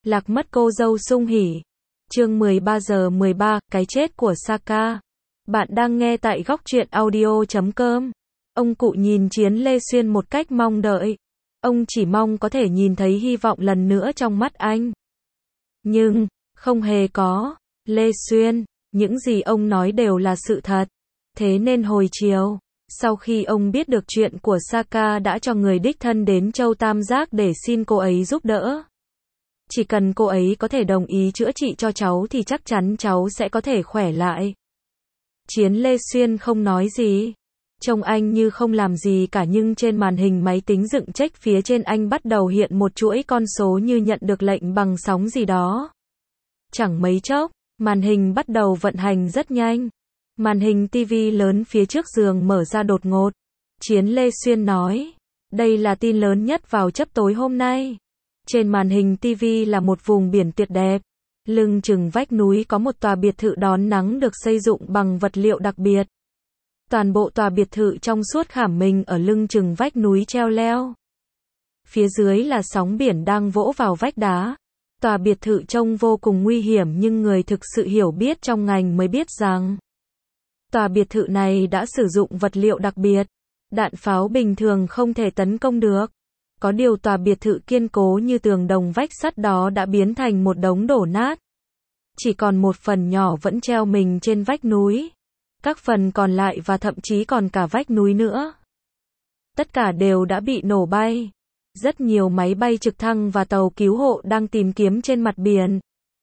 Lạc mất cô dâu Sung Hỉ. Chương 13:13, cái chết của Saka. Bạn đang nghe tại góc truyện audio.com. Ông cụ nhìn Chiến Lê Xuyên một cách mong đợi. Ông chỉ mong có thể nhìn thấy hy vọng lần nữa trong mắt anh. Nhưng, không hề có. Lê Xuyên, những gì ông nói đều là sự thật. Thế nên hồi chiều, sau khi ông biết được chuyện của Saka đã cho người đích thân đến Châu Tam Giác để xin cô ấy giúp đỡ. Chỉ cần cô ấy có thể đồng ý chữa trị cho cháu thì chắc chắn cháu sẽ có thể khỏe lại. Chiến Lê Xuyên không nói gì. Trông anh như không làm gì cả, nhưng trên màn hình máy tính dựng check phía trên anh bắt đầu hiện một chuỗi con số như nhận được lệnh bằng sóng gì đó. Chẳng mấy chốc, màn hình bắt đầu vận hành rất nhanh. Màn hình TV lớn phía trước giường mở ra đột ngột. Chiến Lê Xuyên nói, đây là tin lớn nhất vào chớp tối hôm nay. Trên màn hình TV là một vùng biển tuyệt đẹp. Lưng chừng vách núi có một tòa biệt thự đón nắng được xây dựng bằng vật liệu đặc biệt. Toàn bộ tòa biệt thự trong suốt khảm mình ở lưng chừng vách núi treo leo. Phía dưới là sóng biển đang vỗ vào vách đá. Tòa biệt thự trông vô cùng nguy hiểm, nhưng người thực sự hiểu biết trong ngành mới biết rằng tòa biệt thự này đã sử dụng vật liệu đặc biệt. Đạn pháo bình thường không thể tấn công được. Có điều tòa biệt thự kiên cố như tường đồng vách sắt đó đã biến thành một đống đổ nát. Chỉ còn một phần nhỏ vẫn treo mình trên vách núi. Các phần còn lại và thậm chí còn cả vách núi nữa, tất cả đều đã bị nổ bay. Rất nhiều máy bay trực thăng và tàu cứu hộ đang tìm kiếm trên mặt biển.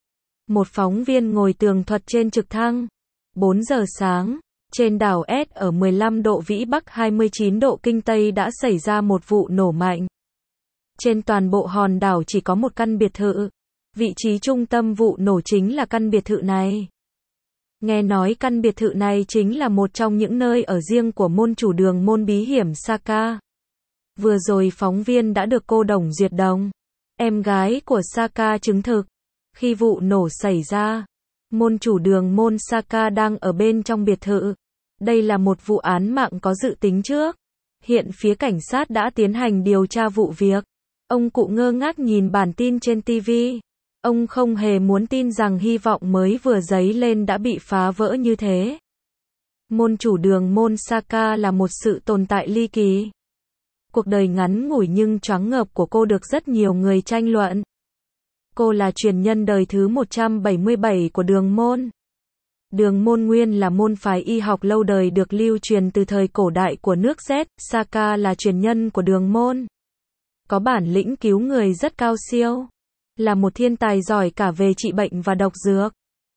Một phóng viên ngồi tường thuật trên trực thăng. 4 giờ sáng, trên đảo S ở 15 độ Vĩ Bắc 29 độ Kinh Tây đã xảy ra một vụ nổ mạnh. Trên toàn bộ hòn đảo chỉ có một căn biệt thự. Vị trí trung tâm vụ nổ chính là căn biệt thự này. Nghe nói căn biệt thự này chính là một trong những nơi ở riêng của môn chủ đường môn bí hiểm Saka. Vừa rồi phóng viên đã được cô Đồng Duyệt Đồng, em gái của Saka chứng thực. Khi vụ nổ xảy ra, môn chủ đường môn Saka đang ở bên trong biệt thự. Đây là một vụ án mạng có dự tính trước. Hiện phía cảnh sát đã tiến hành điều tra vụ việc. Ông cụ ngơ ngác nhìn bản tin trên TV. Ông không hề muốn tin rằng hy vọng mới vừa dấy lên đã bị phá vỡ như thế. Môn chủ đường môn Saka là một sự tồn tại ly kỳ. Cuộc đời ngắn ngủi nhưng choáng ngợp của cô được rất nhiều người tranh luận. Cô là truyền nhân đời thứ 177 của đường môn. Đường môn nguyên là môn phái y học lâu đời được lưu truyền từ thời cổ đại của nước Z. Saka là truyền nhân của đường môn. Có bản lĩnh cứu người rất cao siêu. Là một thiên tài giỏi cả về trị bệnh và độc dược.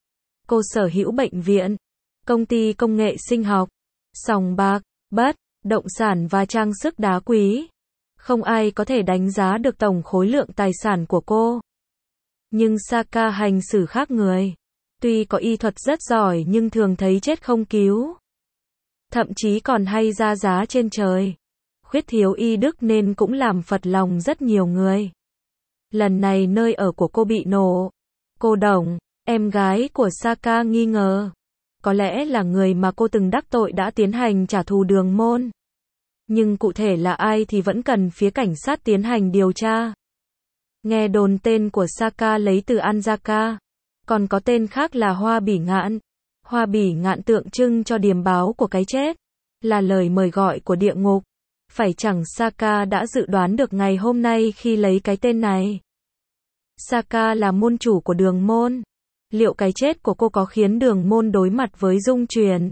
Cô sở hữu bệnh viện, công ty công nghệ sinh học, sòng bạc, bất động sản và trang sức đá quý. Không ai có thể đánh giá được tổng khối lượng tài sản của cô. Nhưng Saka hành xử khác người. Tuy có y thuật rất giỏi nhưng thường thấy chết không cứu. Thậm chí còn hay ra giá trên trời. Khuyết thiếu y đức nên cũng làm phật lòng rất nhiều người. Lần này nơi ở của cô bị nổ. Cô Đồng, em gái của Saka nghi ngờ. Có lẽ là người mà cô từng đắc tội đã tiến hành trả thù đường môn. Nhưng cụ thể là ai thì vẫn cần phía cảnh sát tiến hành điều tra. Nghe đồn tên của Saka lấy từ Anjaka. Còn có tên khác là Hoa Bỉ Ngạn. Hoa Bỉ Ngạn tượng trưng cho điềm báo của cái chết. Là lời mời gọi của địa ngục. Phải chẳng Saka đã dự đoán được ngày hôm nay khi lấy cái tên này. Saka là môn chủ của đường môn. Liệu cái chết của cô có khiến đường môn đối mặt với dung truyền?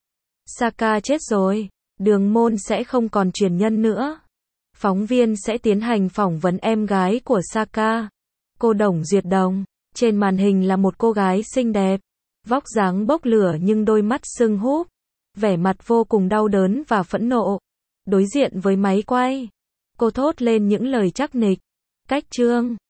Saka chết rồi, đường môn sẽ không còn truyền nhân nữa. Phóng viên sẽ tiến hành phỏng vấn em gái của Saka, cô Đồng Duyệt Đồng. Trên màn hình là một cô gái xinh đẹp, vóc dáng bốc lửa nhưng đôi mắt sưng húp, vẻ mặt vô cùng đau đớn và phẫn nộ. Đối diện với máy quay, cô thốt lên những lời chắc nịch. Cách chương